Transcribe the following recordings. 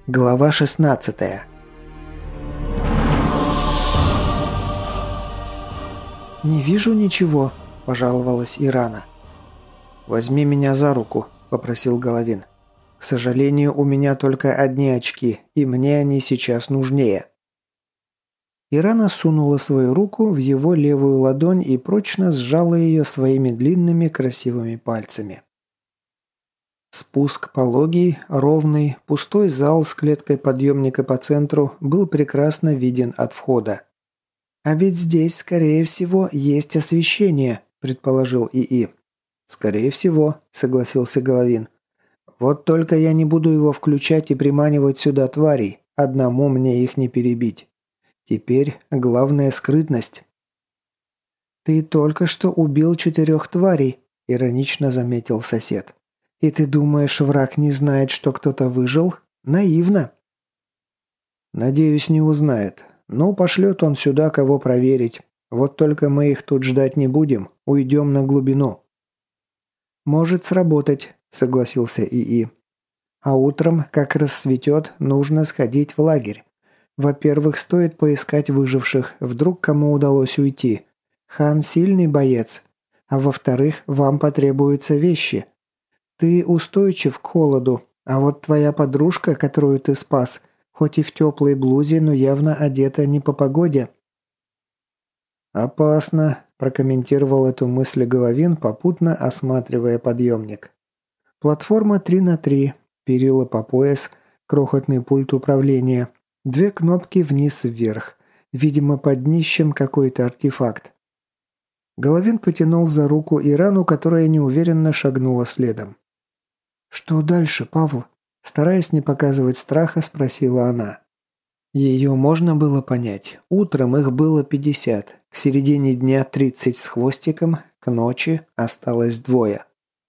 Глава 16. «Не вижу ничего», – пожаловалась Ирана. «Возьми меня за руку», – попросил Головин. «К сожалению, у меня только одни очки, и мне они сейчас нужнее». Ирана сунула свою руку в его левую ладонь и прочно сжала ее своими длинными красивыми пальцами. Спуск пологий, ровный, пустой зал с клеткой подъемника по центру был прекрасно виден от входа. «А ведь здесь, скорее всего, есть освещение», – предположил ИИ. «Скорее всего», – согласился Головин. «Вот только я не буду его включать и приманивать сюда тварей, одному мне их не перебить. Теперь главная скрытность». «Ты только что убил 4 тварей», – иронично заметил сосед. «И ты думаешь, враг не знает, что кто-то выжил? Наивно». «Надеюсь, не узнает. Ну, пошлет он сюда кого проверить. Вот только мы их тут ждать не будем. Уйдем на глубину». «Может сработать», – согласился ИИ. «А утром, как рассветет, нужно сходить в лагерь. Во-первых, стоит поискать выживших, вдруг кому удалось уйти. Хан сильный боец. А во-вторых, вам потребуются вещи. Ты устойчив к холоду, а вот твоя подружка, которую ты спас, хоть и в теплой блузе, но явно одета не по погоде». «Опасно», – прокомментировал эту мысль Головин, попутно осматривая подъемник. Платформа 3×3, перила по пояс, крохотный пульт управления, 2 кнопки вниз-вверх, видимо, под днищем какой-то артефакт. Головин потянул за руку Ирану, которая неуверенно шагнула следом. «Что дальше, Павл?» – стараясь не показывать страха, спросила она. Ее можно было понять. Утром их было 50, к середине дня 30 с хвостиком, к ночи осталось 2.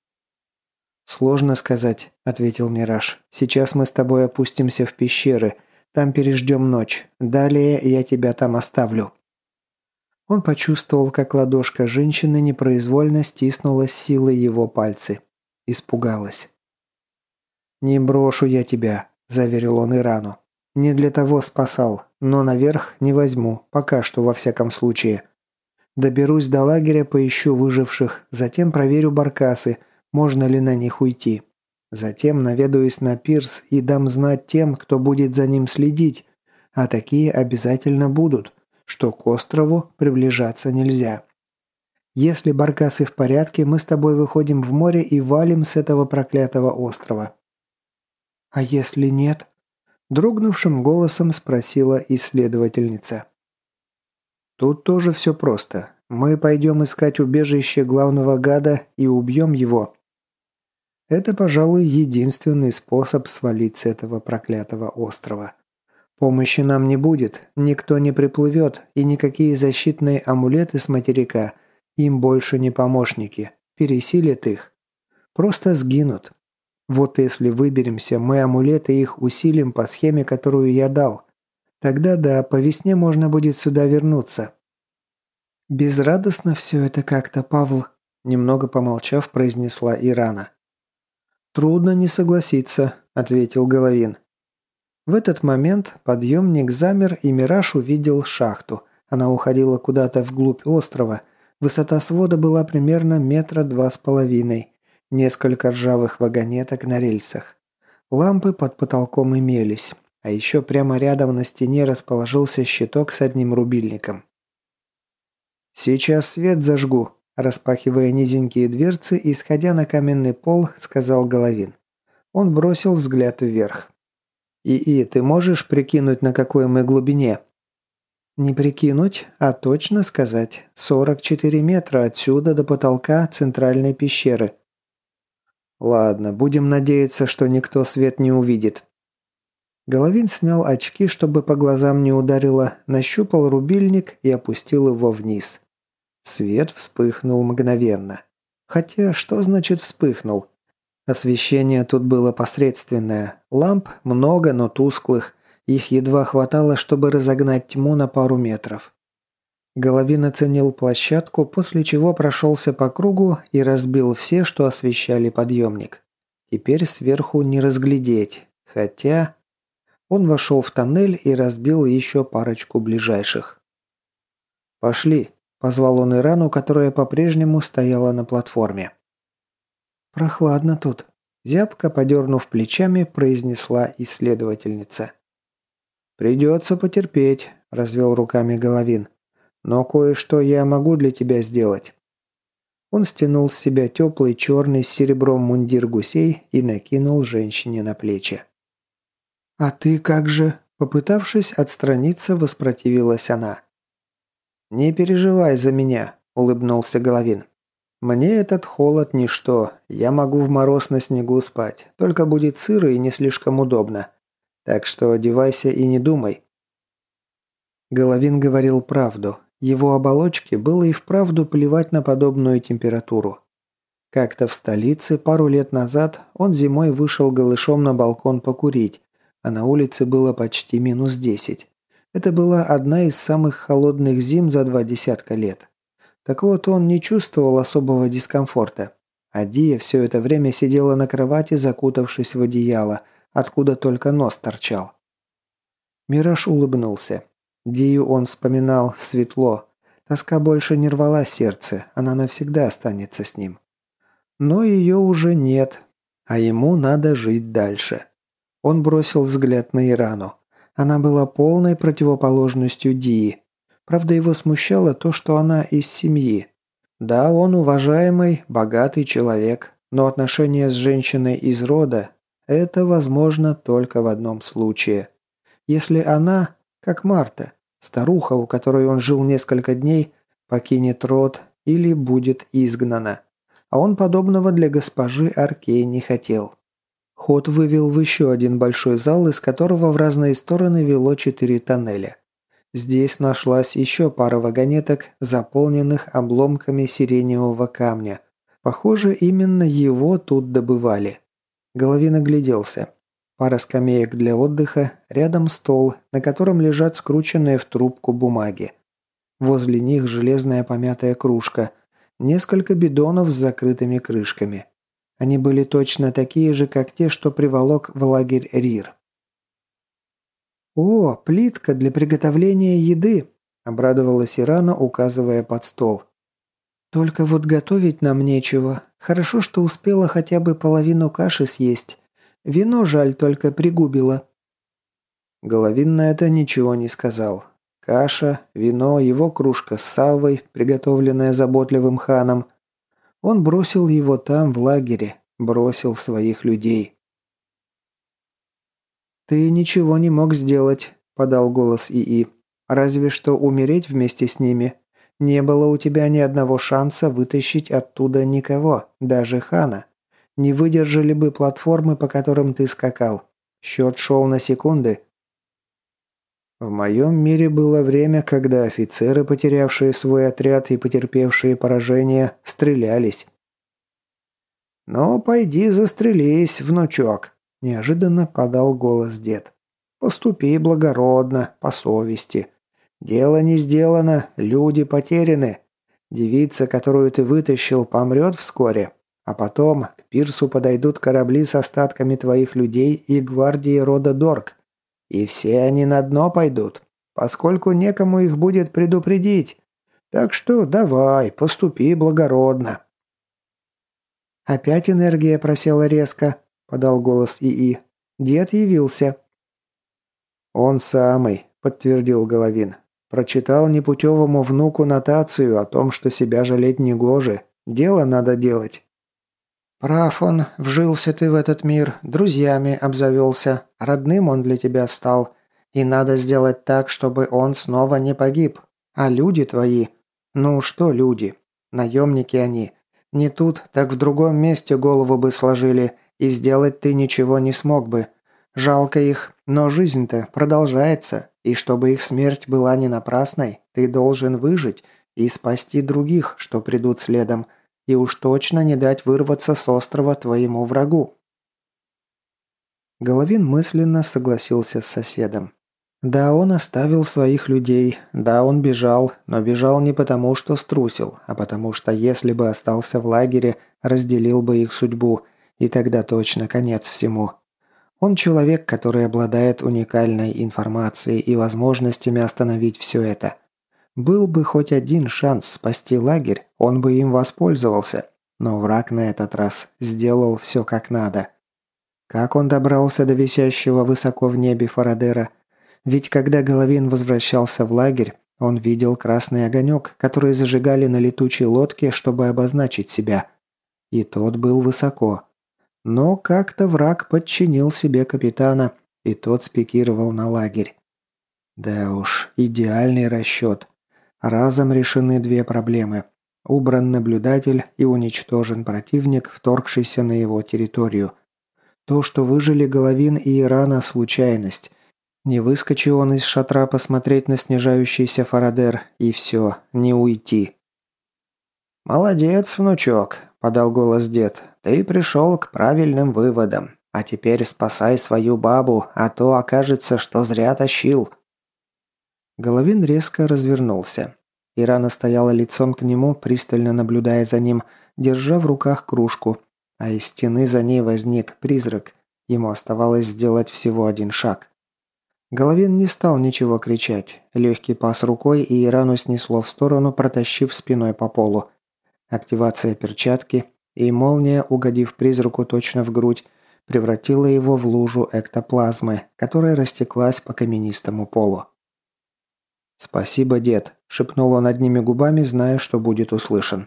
«Сложно сказать», – ответил Мираж. «Сейчас мы с тобой опустимся в пещеры, там переждем ночь. Далее я тебя там оставлю». Он почувствовал, как ладошка женщины непроизвольно стиснула с силой его пальцы. Испугалась. «Не брошу я тебя», – заверил он Ирану. «Не для того спасал, но наверх не возьму, пока что во всяком случае. Доберусь до лагеря, поищу выживших, затем проверю баркасы, можно ли на них уйти. Затем наведаюсь на пирс и дам знать тем, кто будет за ним следить, а такие обязательно будут, что к острову приближаться нельзя. Если баркасы в порядке, мы с тобой выходим в море и валим с этого проклятого острова». «А если нет?» – дрогнувшим голосом спросила исследовательница. «Тут тоже все просто. Мы пойдем искать убежище главного гада и убьем его. Это, пожалуй, единственный способ свалить с этого проклятого острова. Помощи нам не будет, никто не приплывет, и никакие защитные амулеты с материка им больше не помощники, пересилят их. Просто сгинут. Вот если выберемся, мы амулеты их усилим по схеме, которую я дал. Тогда да, по весне можно будет сюда вернуться». «Безрадостно все это как-то, Павл», – немного помолчав, произнесла Ирана. «Трудно не согласиться», – ответил Головин. В этот момент подъемник замер, и Мираж увидел шахту. Она уходила куда-то вглубь острова. Высота свода была примерно 2,5 метра. Несколько ржавых вагонеток на рельсах. Лампы под потолком имелись. А еще прямо рядом на стене расположился щиток с одним рубильником. «Сейчас свет зажгу», – распахивая низенькие дверцы и сходя на каменный пол, сказал Головин. Он бросил взгляд вверх. «ИИ, ты можешь прикинуть, на какой мы глубине?» «Не прикинуть, а точно сказать. 44 метра отсюда до потолка центральной пещеры». «Ладно, будем надеяться, что никто свет не увидит». Головин снял очки, чтобы по глазам не ударило, нащупал рубильник и опустил его вниз. Свет вспыхнул мгновенно. Хотя, что значит вспыхнул? Освещение тут было посредственное. Ламп много, но тусклых. Их едва хватало, чтобы разогнать тьму на пару метров. Головин оценил площадку, после чего прошелся по кругу и разбил все, что освещали подъемник. Теперь сверху не разглядеть. Хотя... Он вошел в тоннель и разбил еще парочку ближайших. «Пошли», – позвал он Ирану, которая по-прежнему стояла на платформе. «Прохладно тут», – зябко, подернув плечами, произнесла исследовательница. «Придется потерпеть», – развел руками Головин. «Но кое-что я могу для тебя сделать». Он стянул с себя теплый черный с серебром мундир гусей и накинул женщине на плечи. «А ты как же?» – попытавшись отстраниться, воспротивилась она. «Не переживай за меня», – улыбнулся Головин. «Мне этот холод ничто, я могу в мороз на снегу спать, только будет сыро и не слишком удобно. Так что одевайся и не думай». Головин говорил правду. Его оболочке было и вправду плевать на подобную температуру. Как-то в столице пару лет назад он зимой вышел голышом на балкон покурить, а на улице было почти -10. Это была одна из самых холодных зим за 20 лет. Так вот, он не чувствовал особого дискомфорта. А Дия все это время сидела на кровати, закутавшись в одеяло, откуда только нос торчал. Мираж улыбнулся. Дию он вспоминал светло. Тоска больше не рвала сердце, она навсегда останется с ним. Но ее уже нет, а ему надо жить дальше. Он бросил взгляд на Ирану. Она была полной противоположностью Дии. Правда, его смущало то, что она из семьи. Да, он уважаемый, богатый человек, но отношения с женщиной из рода – это возможно только в одном случае. Если она, как Марта, старуха, у которой он жил несколько дней, покинет род или будет изгнана. А он подобного для госпожи Аркей не хотел. Ход вывел в еще один большой зал, из которого в разные стороны вело 4 тоннеля. Здесь нашлась еще пара вагонеток, заполненных обломками сиреневого камня. Похоже, именно его тут добывали. Головин огляделся. Пара скамеек для отдыха, рядом стол, на котором лежат скрученные в трубку бумаги. Возле них железная помятая кружка, несколько бидонов с закрытыми крышками. Они были точно такие же, как те, что приволок в лагерь Рир. «О, плитка для приготовления еды!» – обрадовалась Ирана, указывая под стол. «Только вот готовить нам нечего. Хорошо, что успела хотя бы половину каши съесть. Вино, жаль, только пригубило». Головин на это ничего не сказал. Каша, вино, его кружка с саввой, приготовленная заботливым ханом. Он бросил его там, в лагере, бросил своих людей. «Ты ничего не мог сделать», – подал голос ИИ. «Разве что умереть вместе с ними. Не было у тебя ни одного шанса вытащить оттуда никого, даже хана. Не выдержали бы платформы, по которым ты скакал. Счет шел на секунды». В моем мире было время, когда офицеры, потерявшие свой отряд и потерпевшие поражение, стрелялись. «Ну, пойди застрелись, внучок», – неожиданно подал голос дед. «Поступи благородно, по совести. Дело не сделано, люди потеряны. Девица, которую ты вытащил, помрет вскоре, а потом к пирсу подойдут корабли с остатками твоих людей и гвардии рода Дорк. И все они на дно пойдут, поскольку некому их будет предупредить. Так что давай, поступи благородно». «Опять энергия просела резко», – подал голос ИИ. «Дед явился». «Он самый», – подтвердил Головин. «Прочитал непутевому внуку нотацию о том, что себя жалеть негоже. Дело надо делать». «Прав он, вжился ты в этот мир, друзьями обзавелся, родным он для тебя стал. И надо сделать так, чтобы он снова не погиб. А люди твои... Ну что люди? Наемники они. Не тут, так в другом месте голову бы сложили, и сделать ты ничего не смог бы. Жалко их, но жизнь-то продолжается, и чтобы их смерть была не напрасной, ты должен выжить и спасти других, что придут следом, и уж точно не дать вырваться с острова твоему врагу». Головин мысленно согласился с соседом. Да, он оставил своих людей, да, он бежал, но бежал не потому, что струсил, а потому что если бы остался в лагере, разделил бы их судьбу, и тогда точно конец всему. Он человек, который обладает уникальной информацией и возможностями остановить все это. Был бы хоть один шанс спасти лагерь, он бы им воспользовался. Но враг на этот раз сделал все как надо. Как он добрался до висящего высоко в небе Фарадера? Ведь когда Головин возвращался в лагерь, он видел красный огонек, который зажигали на летучей лодке, чтобы обозначить себя. И тот был высоко. Но как-то враг подчинил себе капитана, и тот спикировал на лагерь. Да уж, идеальный расчет. Разом решены две проблемы. Убран наблюдатель и уничтожен противник, вторгшийся на его территорию. То, что выжили Головин и Ирана – случайность. Не выскочи он из шатра посмотреть на снижающийся Фарадер, и все, не уйти. «Молодец, внучок», – подал голос дед. «Ты пришел к правильным выводам. А теперь спасай свою бабу, а то окажется, что зря тащил». Головин резко развернулся. Ирана стояла лицом к нему, пристально наблюдая за ним, держа в руках кружку, а из стены за ней возник призрак. Ему оставалось сделать всего один шаг. Головин не стал ничего кричать. Легкий пас рукой, и Ирану снесло в сторону, протащив спиной по полу. Активация перчатки, и молния, угодив призраку точно в грудь, превратила его в лужу эктоплазмы, которая растеклась по каменистому полу. «Спасибо, дед», – шепнул он одними губами, зная, что будет услышан.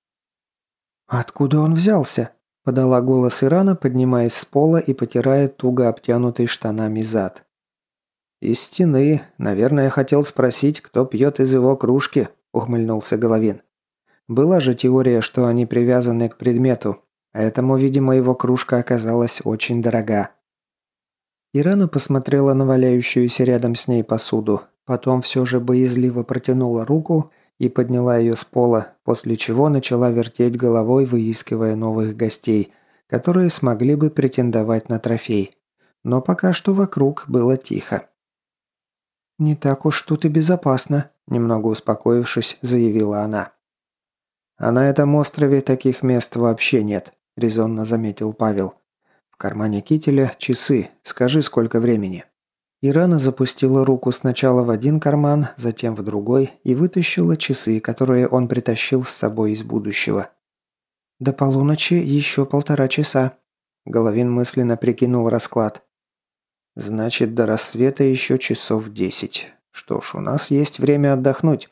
«Откуда он взялся?» – подала голос Ирана, поднимаясь с пола и потирая туго обтянутый штанами зад. «Из стены. Наверное, хотел спросить, кто пьет из его кружки», – ухмыльнулся Головин. «Была же теория, что они привязаны к предмету, поэтому, видимо, его кружка оказалась очень дорога». Ирана посмотрела на валяющуюся рядом с ней посуду, потом все же боязливо протянула руку и подняла ее с пола, после чего начала вертеть головой, выискивая новых гостей, которые смогли бы претендовать на трофей. Но пока что вокруг было тихо. «Не так уж тут и безопасно», – немного успокоившись, заявила она. «А на этом острове таких мест вообще нет», – резонно заметил Павел. «В кармане кителя часы. Скажи, сколько времени». Ирана запустила руку сначала в один карман, затем в другой и вытащила часы, которые он притащил с собой из будущего. «До полуночи еще 1,5 часа», – Головин мысленно прикинул расклад. «Значит, до рассвета еще часов 10. Что ж, у нас есть время отдохнуть».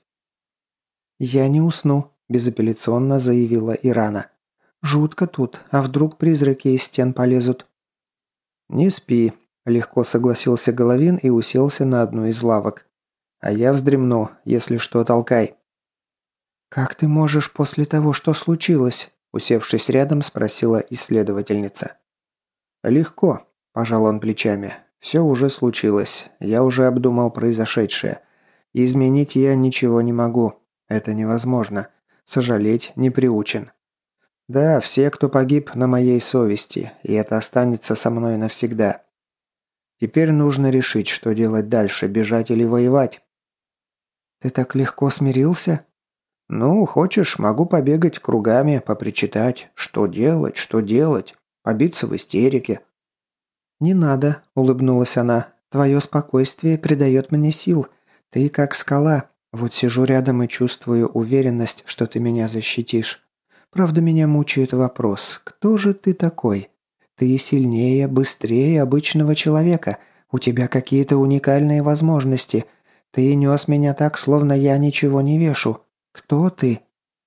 «Я не усну», – безапелляционно заявила Ирана. «Жутко тут, а вдруг призраки из стен полезут?» «Не спи», – легко согласился Головин и уселся на одну из лавок. «А я вздремну, если что, толкай». «Как ты можешь после того, что случилось?» – усевшись рядом, спросила исследовательница. «Легко», – пожал он плечами. «Все уже случилось. Я уже обдумал произошедшее. Изменить я ничего не могу. Это невозможно. Сожалеть не приучен. Да, все, кто погиб, на моей совести, и это останется со мной навсегда. Теперь нужно решить, что делать дальше, бежать или воевать». «Ты так легко смирился?» «Ну, хочешь, могу побегать кругами, попричитать. Что делать? Побиться в истерике». «Не надо», – улыбнулась она. «Твое спокойствие придает мне сил. Ты как скала. Вот сижу рядом и чувствую уверенность, что ты меня защитишь. Правда, меня мучает вопрос, кто же ты такой? Ты сильнее, быстрее обычного человека. У тебя какие-то уникальные возможности. Ты нес меня так, словно я ничего не вешу. Кто ты?»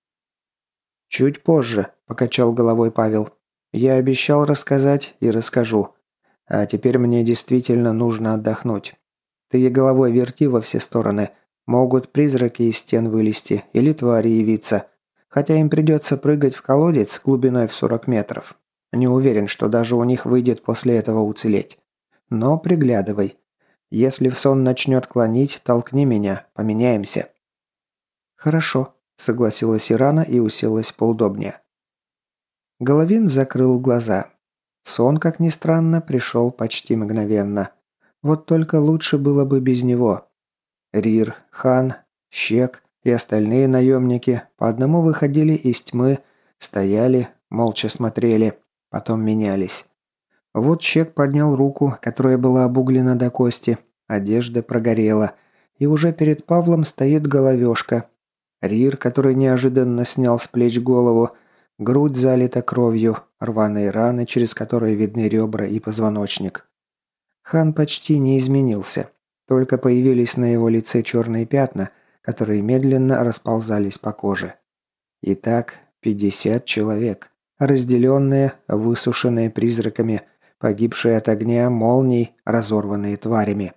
«Чуть позже», – покачал головой Павел. «Я обещал рассказать и расскажу. А теперь мне действительно нужно отдохнуть. Ты головой верти во все стороны. Могут призраки из стен вылезти или твари явиться. Хотя им придется прыгать в колодец глубиной в 40 метров. Не уверен, что даже у них выйдет после этого уцелеть. Но приглядывай. Если в сон начнет клонить, толкни меня, поменяемся». «Хорошо», – согласилась Ирана и уселась поудобнее. Головин закрыл глаза. Сон, как ни странно, пришел почти мгновенно. Вот только лучше было бы без него. Рир, Хан, Щек и остальные наемники по одному выходили из тьмы, стояли, молча смотрели, потом менялись. Вот Чек поднял руку, которая была обуглена до кости, одежда прогорела, и уже перед Павлом стоит головешка. Рир, который неожиданно снял с плеч голову, грудь залита кровью, рваные раны, через которые видны ребра и позвоночник. Хан почти не изменился, только появились на его лице черные пятна, которые медленно расползались по коже. Итак, 50 человек, разделенные, высушенные призраками, погибшие от огня, молний, разорванные тварями.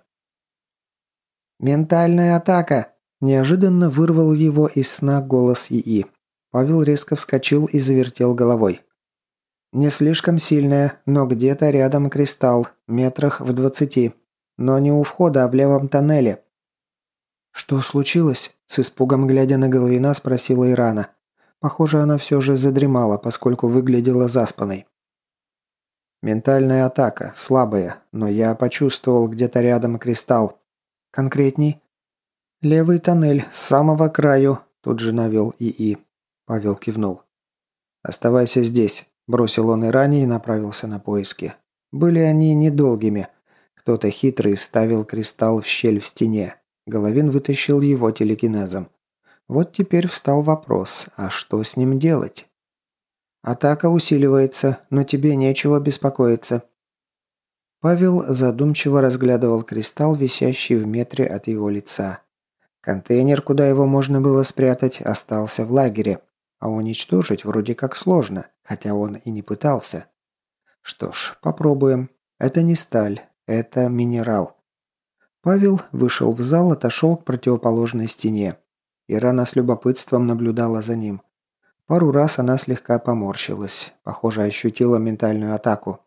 «Ментальная атака!» – неожиданно вырвал его из сна голос ИИ. Павел резко вскочил и завертел головой. «Не слишком сильная, но где-то рядом кристалл, метрах в 20. Но не у входа, а в левом тоннеле». «Что случилось?» – с испугом глядя на Головина спросила Ирана. Похоже, она все же задремала, поскольку выглядела заспанной. «Ментальная атака, слабая, но я почувствовал где-то рядом кристалл. Конкретней?» «Левый тоннель, с самого краю», – тут же навел ИИ. Павел кивнул. «Оставайся здесь», – бросил он Иране и направился на поиски. Были они недолгими. Кто-то хитрый вставил кристалл в щель в стене. Головин вытащил его телекинезом. Вот теперь встал вопрос, а что с ним делать? «Атака усиливается, но тебе нечего беспокоиться». Павел задумчиво разглядывал кристалл, висящий в метре от его лица. Контейнер, куда его можно было спрятать, остался в лагере. А уничтожить вроде как сложно, хотя он и не пытался. Что ж, попробуем. Это не сталь, это минерал. Павел вышел в зал, отошел к противоположной стене. Ирана с любопытством наблюдала за ним. Пару раз она слегка поморщилась. Похоже, ощутила ментальную атаку.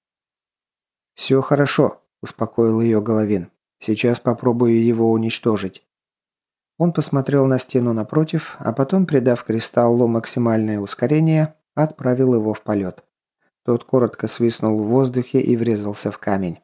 «Все хорошо», – успокоил ее Головин. «Сейчас попробую его уничтожить». Он посмотрел на стену напротив, а потом, придав кристаллу максимальное ускорение, отправил его в полет. Тот коротко свистнул в воздухе и врезался в камень.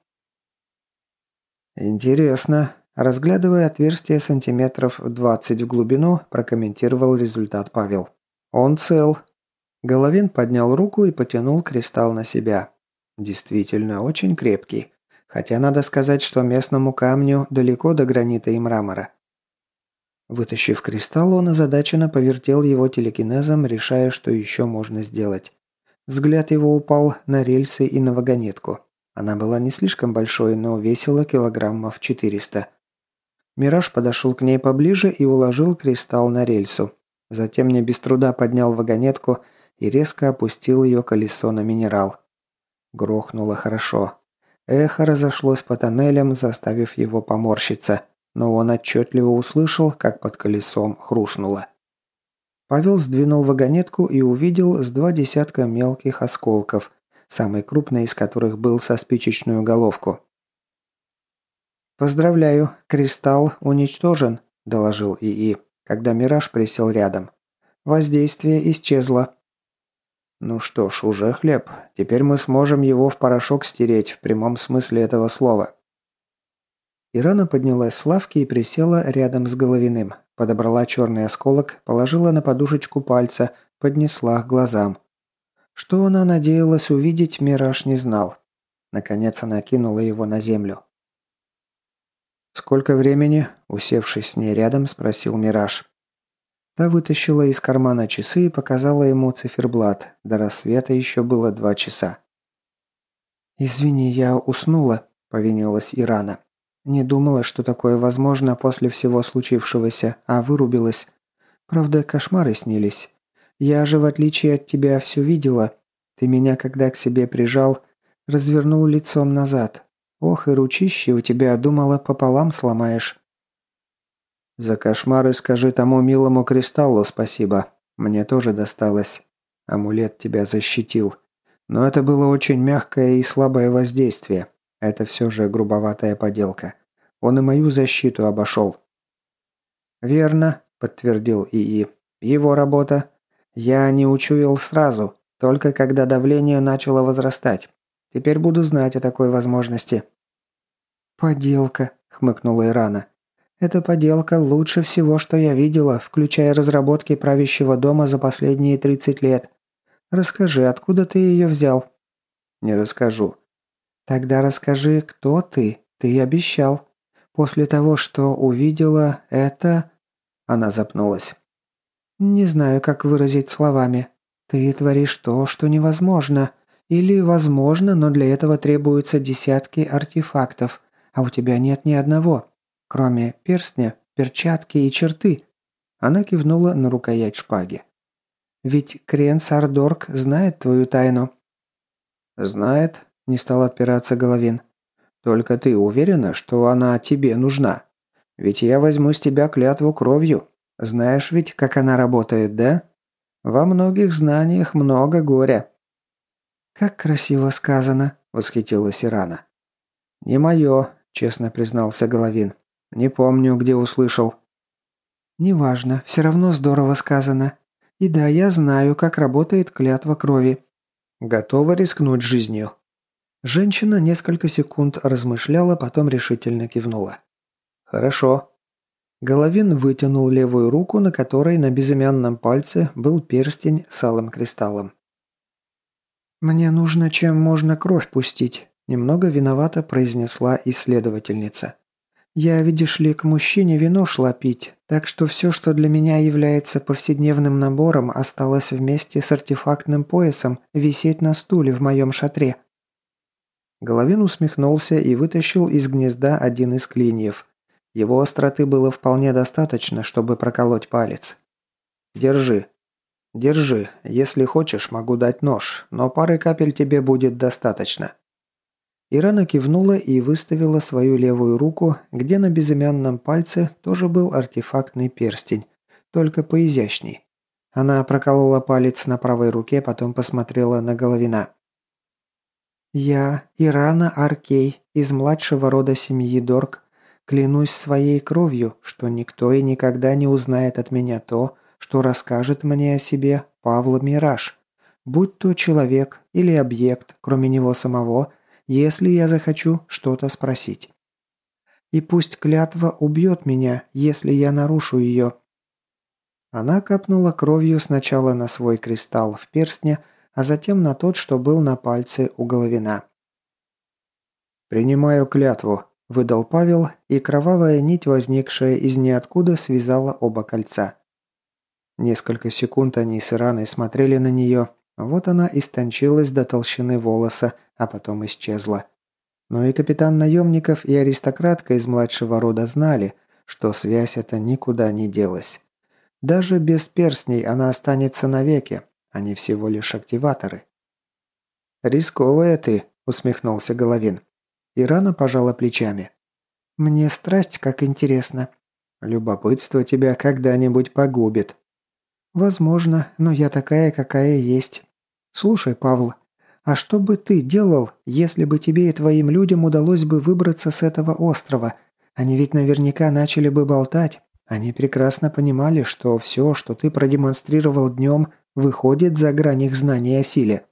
«Интересно», – разглядывая отверстие сантиметров 20 в глубину, прокомментировал результат Павел. «Он цел». Головин поднял руку и потянул кристалл на себя. Действительно, очень крепкий. Хотя надо сказать, что местному камню далеко до гранита и мрамора. Вытащив кристалл, он озадаченно повертел его телекинезом, решая, что еще можно сделать. Взгляд его упал на рельсы и на вагонетку. Она была не слишком большой, но весила килограммов 400. Мираж подошел к ней поближе и уложил кристалл на рельсу. Затем не без труда поднял вагонетку и резко опустил ее колесо на минерал. Грохнуло хорошо. Эхо разошлось по тоннелям, заставив его поморщиться. Но он отчетливо услышал, как под колесом хрустнуло. Павел сдвинул вагонетку и увидел с 20 мелких осколков, самый крупный из которых был со спичечную головку. «Поздравляю, кристалл уничтожен», – доложил ИИ, когда Мираж присел рядом. «Воздействие исчезло». «Ну что ж, уже хлеб. Теперь мы сможем его в порошок стереть, в прямом смысле этого слова». Ирана поднялась с лавки и присела рядом с Головиным. Подобрала черный осколок, положила на подушечку пальца, поднесла к глазам. Что она надеялась увидеть, Мираж не знал. Наконец она кинула его на землю. «Сколько времени?» – усевшись с ней рядом, спросил Мираж. Та вытащила из кармана часы и показала ему циферблат. До рассвета еще было 2 часа. «Извини, я уснула», – повинилась Ирана. «Не думала, что такое возможно после всего случившегося, а вырубилась. Правда, кошмары снились. Я же, в отличие от тебя, все видела. Ты меня, когда к себе прижал, развернул лицом назад. Ох, и ручище у тебя, думала, пополам сломаешь». «За кошмары скажи тому милому кристаллу спасибо. Мне тоже досталось. Амулет тебя защитил. Но это было очень мягкое и слабое воздействие. Это все же грубоватая поделка. Он и мою защиту обошел». «Верно», – подтвердил ИИ. «Его работа. Я не учуял сразу, только когда давление начало возрастать. Теперь буду знать о такой возможности». «Поделка», – хмыкнула Ирана. «Эта поделка лучше всего, что я видела, включая разработки правящего дома за последние 30 лет. Расскажи, откуда ты ее взял?» «Не расскажу. Тогда расскажи, кто ты? Ты обещал. После того, что увидела, это...» Она запнулась. «Не знаю, как выразить словами. Ты творишь то, что невозможно. Или возможно, но для этого требуются десятки артефактов, а у тебя нет ни одного, кроме перстня, перчатки и черты». Она кивнула на рукоять шпаги. «Ведь Крен Сардорг знает твою тайну». «Знает», – не стал отпираться Головин. «Только ты уверена, что она тебе нужна? Ведь я возьму с тебя клятву кровью. Знаешь ведь, как она работает, да? Во многих знаниях много горя». «Как красиво сказано», – восхитилась Ирана. «Не мое», – честно признался Головин. «Не помню, где услышал». «Неважно, все равно здорово сказано. И да, я знаю, как работает клятва крови». «Готова рискнуть жизнью?» Женщина несколько секунд размышляла, потом решительно кивнула. «Хорошо». Головин вытянул левую руку, на которой на безымянном пальце был перстень с алым кристаллом. «Мне нужно чем можно кровь пустить», – немного виновато произнесла исследовательница. «Я, видишь ли, к мужчине вино шла пить, так что все, что для меня является повседневным набором, осталось вместе с артефактным поясом висеть на стуле в моем шатре». Головин усмехнулся и вытащил из гнезда один из клиньев. Его остроты было вполне достаточно, чтобы проколоть палец. «Держи». «Держи. Если хочешь, могу дать нож, но пары капель тебе будет достаточно». Ирана кивнула и выставила свою левую руку, где на безымянном пальце тоже был артефактный перстень, только поизящней. Она проколола палец на правой руке, потом посмотрела на Головина. «Я, Ирана Аркей, из младшего рода семьи Дорк, клянусь своей кровью, что никто и никогда не узнает от меня то, что расскажет мне о себе Павла Мираж, будь то человек или объект, кроме него самого, если я захочу что-то спросить. И пусть клятва убьет меня, если я нарушу ее». Она капнула кровью сначала на свой кристалл в перстне, а затем на тот, что был на пальце у Головина. «Принимаю клятву», – выдал Павел, и кровавая нить, возникшая из ниоткуда, связала оба кольца. Несколько секунд они с Ираной смотрели на нее. Вот она истончилась до толщины волоса, а потом исчезла. Но и капитан наемников, и аристократка из младшего рода знали, что связь эта никуда не делась. Даже без перстней она останется навеки, они всего лишь активаторы. «Рисковая ты», – усмехнулся Головин. Ирана пожала плечами. «Мне страсть как интересно». «Любопытство тебя когда-нибудь погубит». «Возможно, но я такая, какая есть. Слушай, Павел, а что бы ты делал, если бы тебе и твоим людям удалось бы выбраться с этого острова? Они ведь наверняка начали бы болтать. Они прекрасно понимали, что все, что ты продемонстрировал днем, выходит за грань их знаний о силе».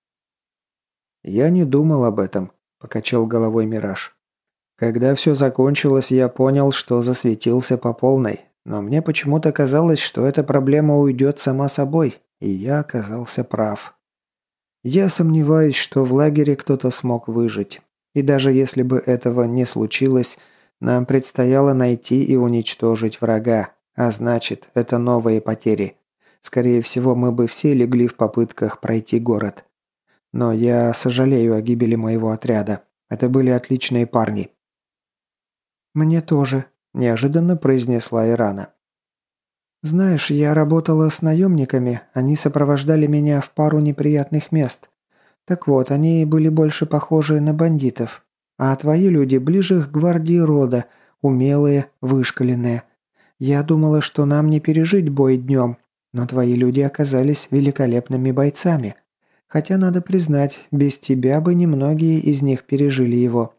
«Я не думал об этом», – покачал головой Мираж. «Когда все закончилось, я понял, что засветился по полной, но мне почему-то казалось, что эта проблема уйдет сама собой, и я оказался прав. Я сомневаюсь, что в лагере кто-то смог выжить. И даже если бы этого не случилось, нам предстояло найти и уничтожить врага, а значит, это новые потери. Скорее всего, мы бы все легли в попытках пройти город. Но я сожалею о гибели моего отряда. Это были отличные парни». «Мне тоже», – неожиданно произнесла Ирана. «Знаешь, я работала с наемниками, они сопровождали меня в пару неприятных мест. Так вот, они были больше похожи на бандитов, а твои люди ближе к гвардии рода, умелые, вышколенные. Я думала, что нам не пережить бой днем, но твои люди оказались великолепными бойцами. Хотя, надо признать, без тебя бы немногие из них пережили его».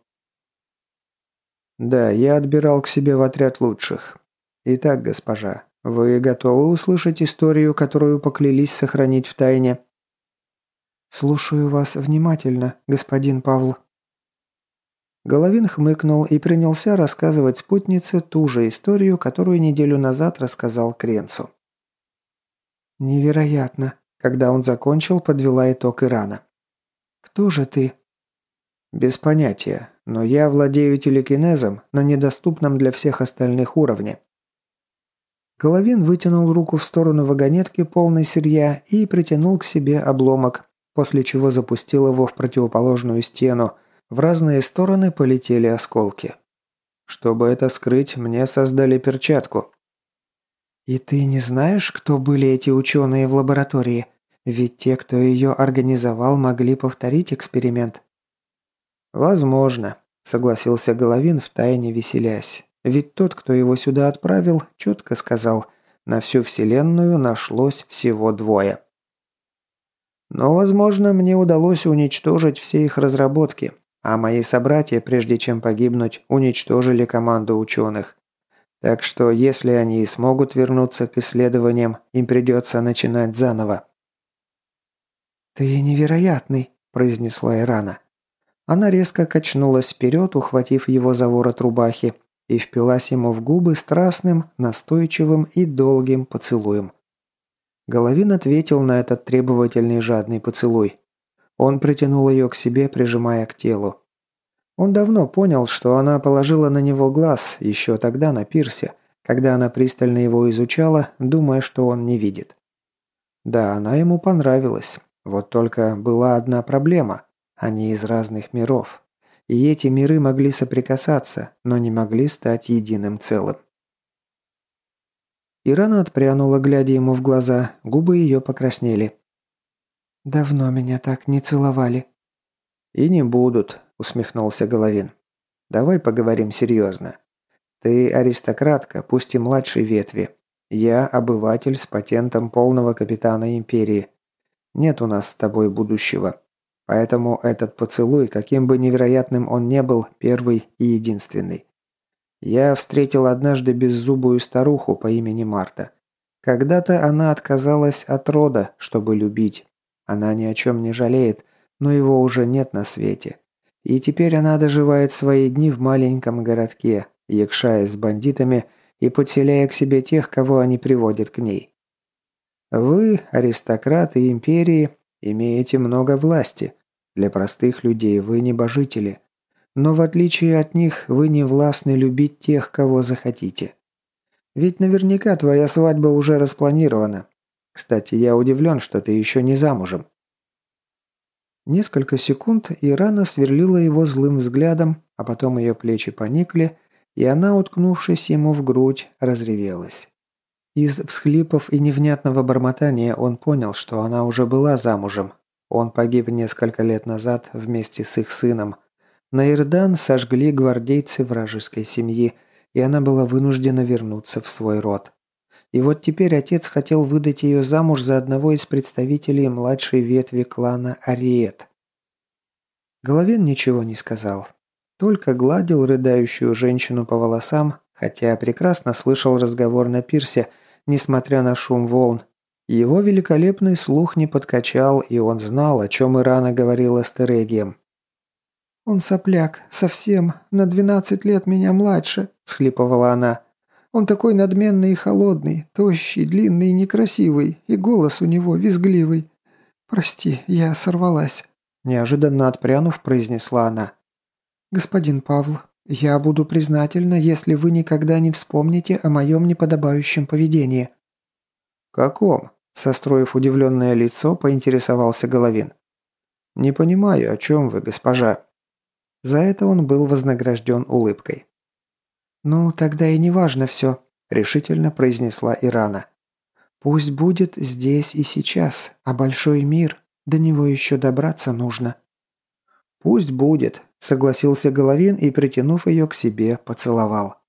«Да, я отбирал к себе в отряд лучших. Итак, госпожа, вы готовы услышать историю, которую поклялись сохранить в тайне?» «Слушаю вас внимательно, господин Павл». Головин хмыкнул и принялся рассказывать спутнице ту же историю, которую неделю назад рассказал Кренцу. «Невероятно», – когда он закончил, подвела итог Ирана. «Кто же ты?» Без понятия, но я владею телекинезом на недоступном для всех остальных уровне. Головин вытянул руку в сторону вагонетки, полной сырья, и притянул к себе обломок, после чего запустил его в противоположную стену. В разные стороны полетели осколки. Чтобы это скрыть, мне создали перчатку. «И ты не знаешь, кто были эти ученые в лаборатории? Ведь те, кто ее организовал, могли повторить эксперимент». «Возможно», – согласился Головин, втайне веселясь. «Ведь тот, кто его сюда отправил, четко сказал, на всю Вселенную нашлось всего 2. Но, возможно, мне удалось уничтожить все их разработки, а мои собратья, прежде чем погибнуть, уничтожили команду ученых. Так что, если они и смогут вернуться к исследованиям, им придется начинать заново». «Ты невероятный», – произнесла Ирана. Она резко качнулась вперед, ухватив его за ворот рубахи, и впилась ему в губы страстным, настойчивым и долгим поцелуем. Головин ответил на этот требовательный жадный поцелуй. Он притянул ее к себе, прижимая к телу. Он давно понял, что она положила на него глаз еще тогда на пирсе, когда она пристально его изучала, думая, что он не видит. Да, она ему понравилась. Вот только была одна проблема. Они из разных миров. И эти миры могли соприкасаться, но не могли стать единым целым. Ирана отпрянула, глядя ему в глаза, губы ее покраснели. «Давно меня так не целовали». «И не будут», – усмехнулся Головин. «Давай поговорим серьезно. Ты аристократка, пусть и младшей ветви. Я обыватель с патентом полного капитана империи. Нет у нас с тобой будущего. Поэтому этот поцелуй, каким бы невероятным он не был, первый и единственный. Я встретил однажды беззубую старуху по имени Марта. Когда-то она отказалась от рода, чтобы любить. Она ни о чем не жалеет, но его уже нет на свете. И теперь она доживает свои дни в маленьком городке, якшаясь с бандитами и подселяя к себе тех, кого они приводят к ней. Вы, аристократы империи, имеете много власти. Для простых людей вы небожители. Но в отличие от них, вы не властны любить тех, кого захотите. Ведь наверняка твоя свадьба уже распланирована. Кстати, я удивлен, что ты еще не замужем». Несколько секунд Ирана сверлила его злым взглядом, а потом ее плечи поникли, и она, уткнувшись ему в грудь, разревелась. Из всхлипов и невнятного бормотания он понял, что она уже была замужем. Он погиб несколько лет назад вместе с их сыном. На Ирдан сожгли гвардейцы вражеской семьи, и она была вынуждена вернуться в свой род. И вот теперь отец хотел выдать ее замуж за одного из представителей младшей ветви клана Ариет. Головин ничего не сказал. Только гладил рыдающую женщину по волосам, хотя прекрасно слышал разговор на пирсе, несмотря на шум волн. Его великолепный слух не подкачал, и он знал, о чем Ирана говорила с Терегием. «Он сопляк, совсем, на 12 лет меня младше», – всхлипывала она. «Он такой надменный и холодный, тощий, длинный и некрасивый, и голос у него визгливый. Прости, я сорвалась», – неожиданно отпрянув, произнесла она. «Господин Павл, я буду признательна, если вы никогда не вспомните о моем неподобающем поведении». «Каком?» – состроив удивленное лицо, поинтересовался Головин. «Не понимаю, о чем вы, госпожа». За это он был вознагражден улыбкой. «Ну, тогда и не важно все», – решительно произнесла Ирана. «Пусть будет здесь и сейчас, а большой мир, до него еще добраться нужно». «Пусть будет», – согласился Головин и, притянув ее к себе, поцеловал.